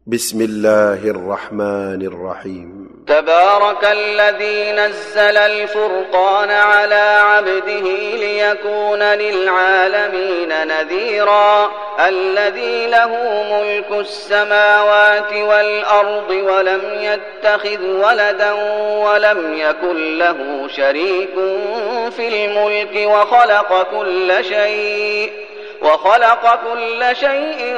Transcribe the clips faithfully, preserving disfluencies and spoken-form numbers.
بسم الله الرحمن الرحيم. تبارك الذي نزل الفرقان على عبده ليكون للعالمين نذيرا الذي له ملك السماوات والأرض ولم يتخذ ولدا ولم يكن له شريك في الملك وخلق كل شيء وخلق كل شيء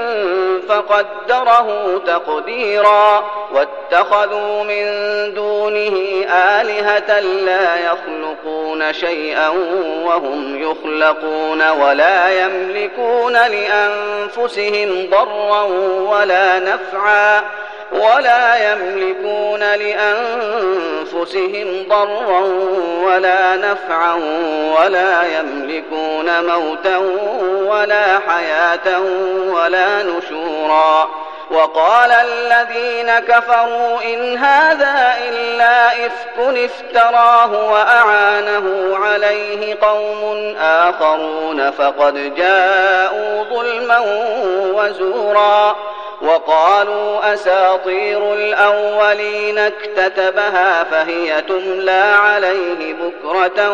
فقدره تقديرا واتخذوا من دونه آلهة لا يخلقون شيئا وهم يخلقون ولا يملكون لأنفسهم ضرا ولا نفعا ولا يملكون لأنفسهم ضرا ولا نفعا ولا يملكون موتا ولا حياة ولا نشورا. وقال الذين كفروا إن هذا إلا إفك افتراه وأعانه عليه قوم آخرون فقد جاءوا ظلما وزورا. وقالوا أساطير الأولين اكتتبها فهي تملى عليه بكرة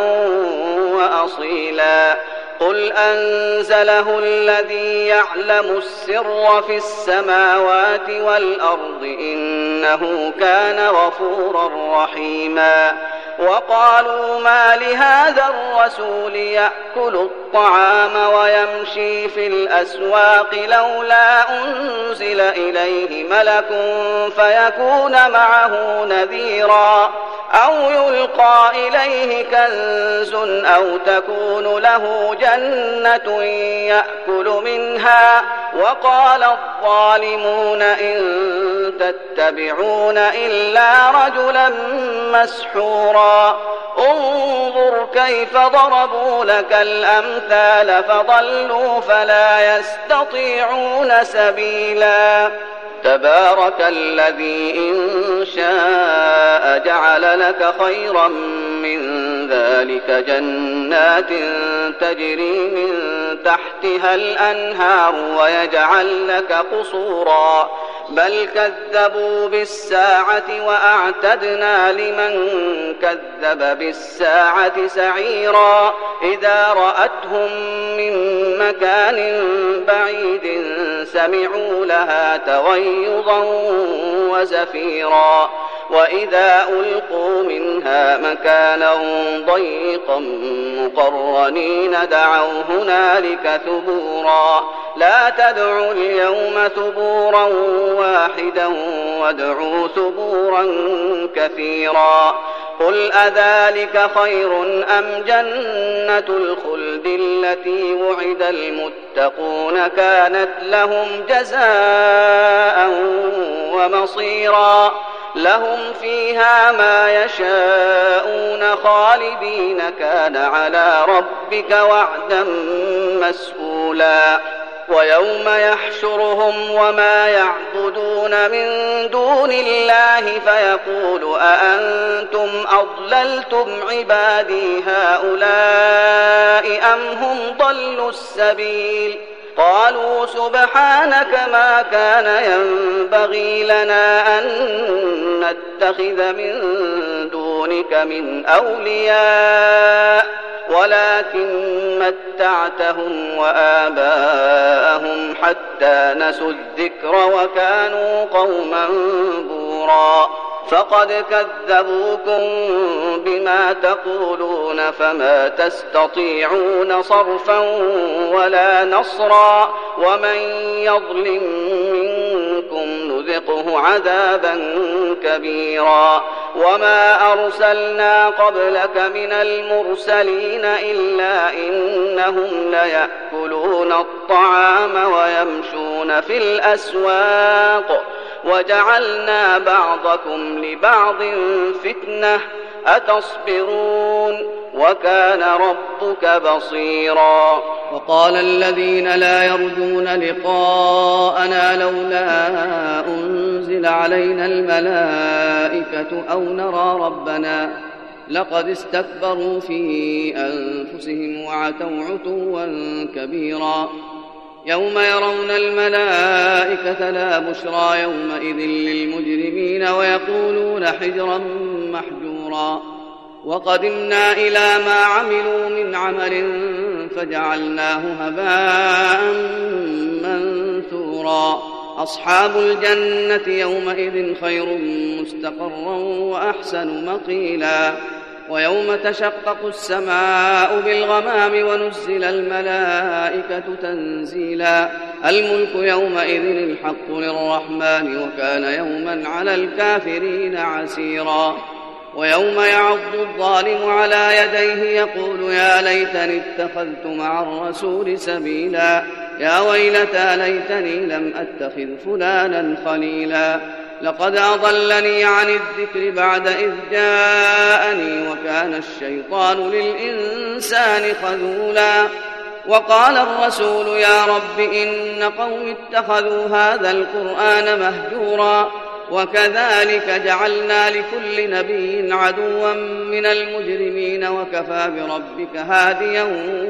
وأصيلا. قل أنزله الذي يعلم السر في السماوات والأرض إنه كان غفورا رحيما. وقالوا ما لهذا الرسول يأكل الطعام ويمشي في الأسواق لولا أنزل إليه ملك فيكون معه نذيرا أو يلقى إليه كنز أو تكون له جنة يأكل منها. وقال الظالمون إن تتبعون إلا رجلا مسحورا. انظر كيف ضربوا لك الأمثال فضلوا فلا يستطيعون سبيلا. تبارك الذي إن شاء جعل لك خيرا من ذلك جنات تجري من تحتها الأنهار ويجعل لك قصورا بل كذبوا بالساعة وأعتدنا لمن كذب بالساعة سعيرا. إذا رأتهم من مكان بعيد سمعوا لها تغيظا وزفيرا. وإذا ألقوا منها مكانا ضيقا مقرنين دعوا هنالك ثبورا. لا تدعوا اليوم ثبورا واحدا وادعوا ثبورا كثيرا. قل أذلك خير أم جنة الخلد التي وعد المتقون كانت لهم جزاء ومصيرا. لهم فيها ما يشاءون خالدين كان على ربك وعدا مسئولا. ويوم يحشرهم وما يعبدون من دون الله فيقول أأنتم أضللتم عبادي هؤلاء أم هم ضلوا السبيل. قالوا سبحانك ما كان ينبغي لنا أن نتخذ من دونك من أولياء ولكن متعتهم وآباءهم حتى نسوا الذكر وكانوا قوما بورا. فقد كذبوكم بما تقولون فما تستطيعون صرفا ولا نصرا. ومن يظلم منكم نذقه عذابا كبيرا. وما أرسلنا قبلك من المرسلين إلا إنهم ليأكلون الطعام ويمشون في الأسواق وجعلنا بعضكم لبعض فتنة أتصبرون وكان ربك بصيرا. وقال الذين لا يرجون لقاءنا لولا أنزل علينا الملائكة أو نرى ربنا لقد استكبروا في أنفسهم وعتوا عتوا كبيرا. يوم يرون الملائكة لا بشرى يومئذ للمجرمين ويقولون حجرا محجورا وقدمنا إلى ما عملوا من عمل فجعلناه هباء منثورا أصحاب الجنة يومئذ خير مستقرا وأحسن مقيلا ويوم تشقق السماء بالغمام ونزل الملائكة تنزيلا الملك يومئذ الحق للرحمن وكان يوما على الكافرين عسيرا ويوم يعض الظالم على يديه يقول يا ليتني اتخذت مع الرسول سبيلا يا ويلتى ليتني لم أتخذ فلانا خليلا لقد أضلني عن الذكر بعد إذ جاءني وكان الشيطان للإنسان خذولا وقال الرسول يا رب إن قوم اتخذوا هذا القرآن مهجورا وكذلك جعلنا لكل نبي عدوا من المجرمين وكفى بربك هاديا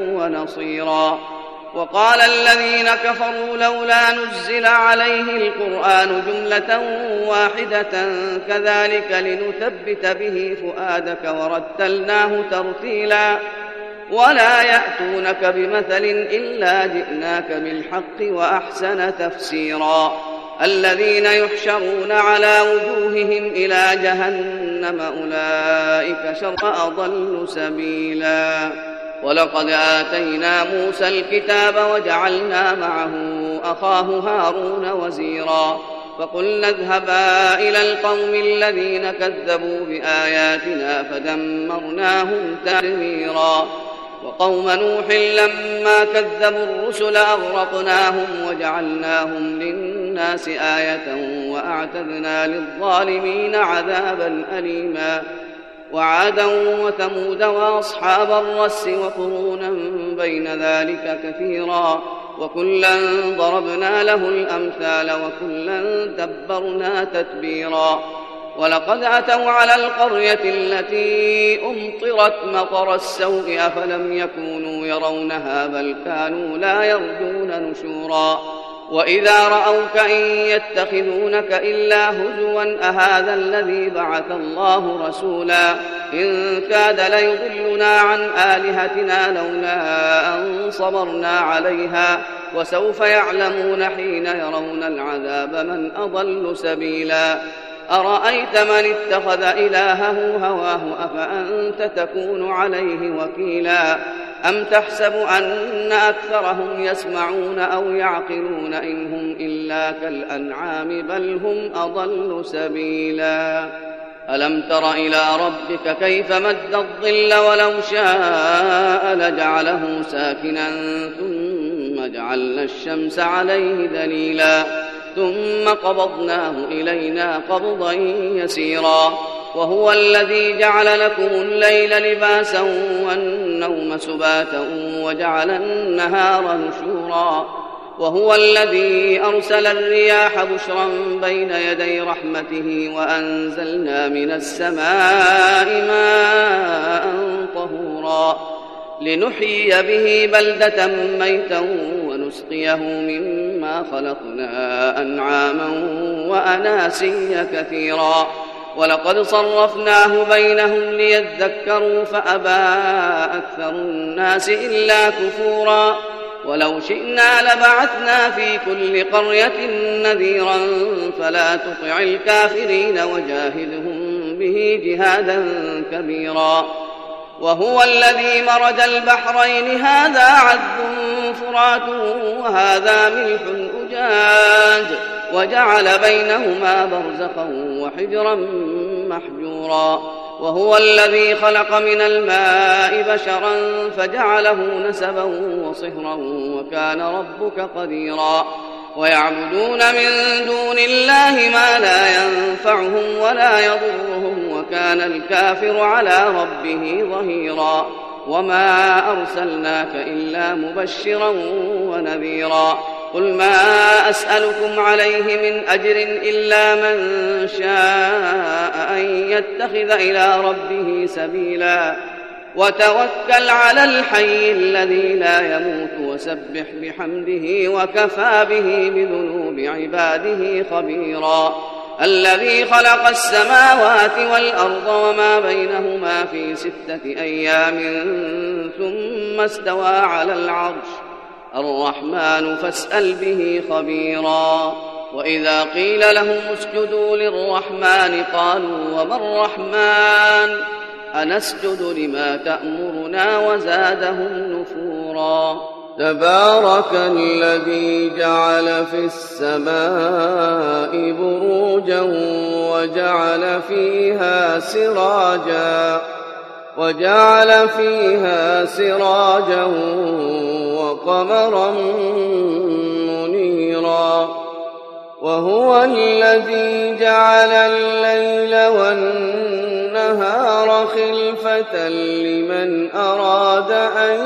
ونصيرا وقال الذين كفروا لولا نزل عليه القرآن جملة واحدة كذلك لنثبت به فؤادك ورتلناه ترتيلا ولا يأتونك بمثل إلا جئناك بالحق وأحسن تفسيرا الذين يحشرون على وجوههم إلى جهنم أولئك شر أضل سبيلا ولقد آتينا موسى الكتاب وجعلنا معه أخاه هارون وزيرا فقلنا اذهبا إلى القوم الذين كذبوا بآياتنا فدمرناهم تدميرا وقوم نوح لما كذبوا الرسل أغرقناهم وجعلناهم للناس آية وأعتدنا للظالمين عذابا أليما وعادا وثمود وأصحاب الرس وقرونا بين ذلك كثيرا وكلا ضربنا له الأمثال وكلا تبرنا تتبيرا ولقد أتوا على القرية التي أمطرت مطر السوء أفلم يكونوا يرونها بل كانوا لا يرجون نشورا وإذا رأوك إن يتخذونك إلا هزوا أهذا الذي بعث الله رسولا إن كاد ليضلنا عن آلهتنا لولا أن صبرنا عليها وسوف يعلمون حين يرون العذاب من أضل سبيلا أرأيت من اتخذ إلهه هواه أفأنت تكون عليه وكيلا أم تحسب أن أكثرهم يسمعون أو يعقلون إن هم إلا كالأنعام بل هم أضل سبيلا ألم تر إلى ربك كيف مد الظل ولو شاء لجعله ساكنا ثم جعلنا الشمس عليه دليلا ثم قبضناه إلينا قبضا يسيرا وهو الذي جعل لكم الليل لباسا والنوم سباتا وجعل النهار نشورا وهو الذي أرسل الرياح بشرا بين يدي رحمته وأنزلنا من السماء ماء طهورا لنحيي به بلدة ميتا ونسقيه مما خلقنا أنعاما وأناسيا كثيرا ولقد صرفناه بينهم ليذكروا فأبى أكثر الناس إلا كفورا ولو شئنا لبعثنا في كل قرية نذيرا فلا تطع الكافرين وجاهدهم به جهادا كبيرا وهو الذي مرج البحرين هذا عذب فرات وهذا ملح أجاج وجعل بينهما برزخا وحجرا محجورا وهو الذي خلق من الماء بشرا فجعله نسبا وصهرا وكان ربك قديرا ويعبدون من دون الله ما لا ينفعهم ولا يضرهم وكان الكافر على ربه ظهيرا وما أرسلناك إلا مبشرا ونذيرا قل ما أسألكم عليه من أجر إلا من شاء أن يتخذ إلى ربه سبيلا وتوكل على الحي الذي لا يموت وسبح بحمده وكفى به بذنوب عباده خبيرا الذي خلق السماوات والأرض وما بينهما في ستة أيام ثم استوى على العرش الرحمن فاسأل به خبيرا وإذا قيل لهم اسجدوا للرحمن قالوا وما الرحمن أنسجد لما تأمرنا وزادهم نفورا تبارك الذي جعل في السماء بروجا وجعل فيها سراجا وجعل فيها سراجا وقمرا منيرا وهو الذي جعل الليل والنهار خلفة لمن أراد أن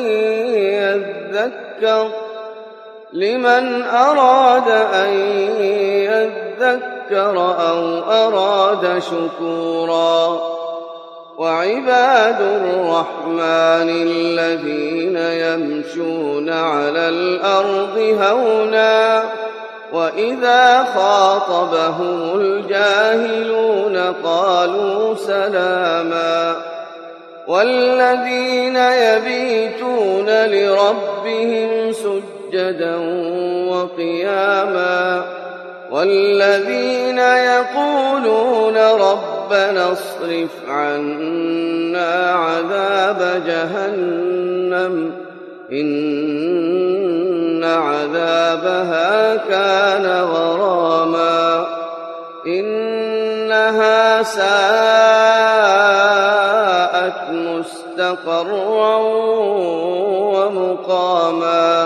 يذكر لمن أراد أن يذكر أو أراد شكورا وعباد الرحمن الذين يمشون على الأرض هونا وإذا خاطبهم الجاهلون قالوا سلاما والذين يبيتون لربهم سجدا وقياما والذين يقولون ربنا اصرف عنا عذاب جهنم إن عذابها كان غراما إنها ساءت مستقرا ومقاما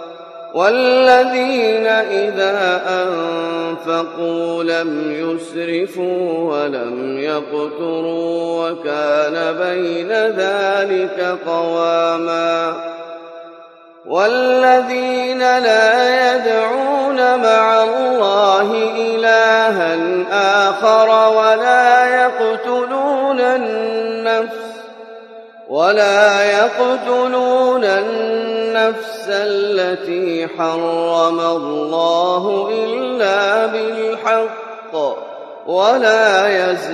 والذين إذا أنفقوا لم يسرفوا ولم يقتروا وكان بين ذلك قواما والذين لا يدعون مع الله إلها آخر ولا يقتلون النفس ولا يقتلون النفس التي حرم الله إلا بالحق ولا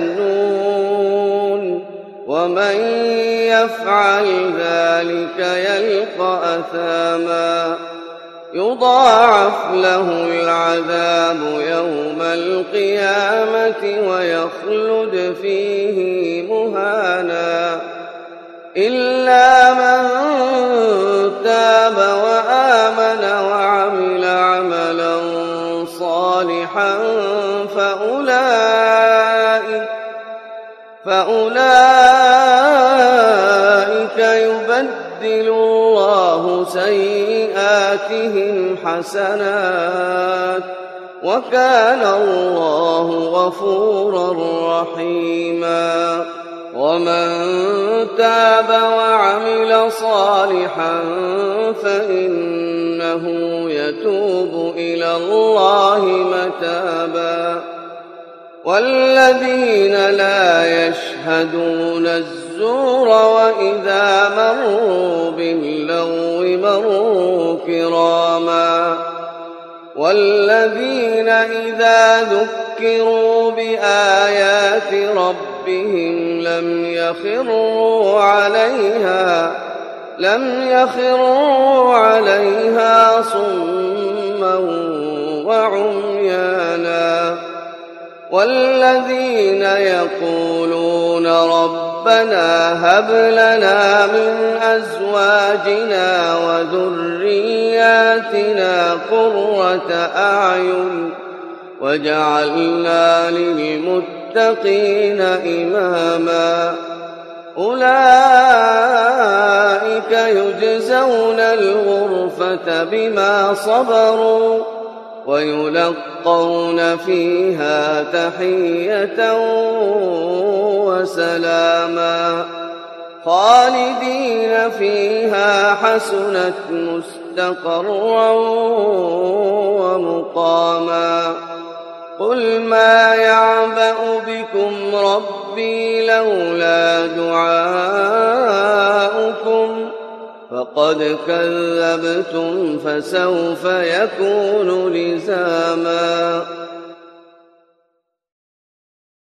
يزنون ومن يفعل ذلك يلقى أثاما يضاعف له العذاب يوم القيامة ويخلد فيه مهانا إلا من تاب وآمن وعمل عملا صالحا فأولئك فأولئك يبدل الله سيئاتهم حسنات وكان الله غفورا رحيما ومن تاب وعمل صالحا فإنه يتوب إلى الله متابا والذين لا يشهدون الزور وإذا مروا باللغو مروا كراما والذين إذا ذكروا بآيات ربهم لم يخروا عليها لم يخروا عليها صما وعميانا والذين يقولون ربنا هب لنا من أزواجنا وذرياتنا قرة أعين وجعلنا للمتقين إماما أولئك يجزون الغرفة بما صبروا ويلقون فيها تحية وسلاما خالدين فيها حسنت مستقرا ومقاما قل ما يعبأ بكم ربي لولا دعاؤكم فقد كذبتم فسوف يكون لزاما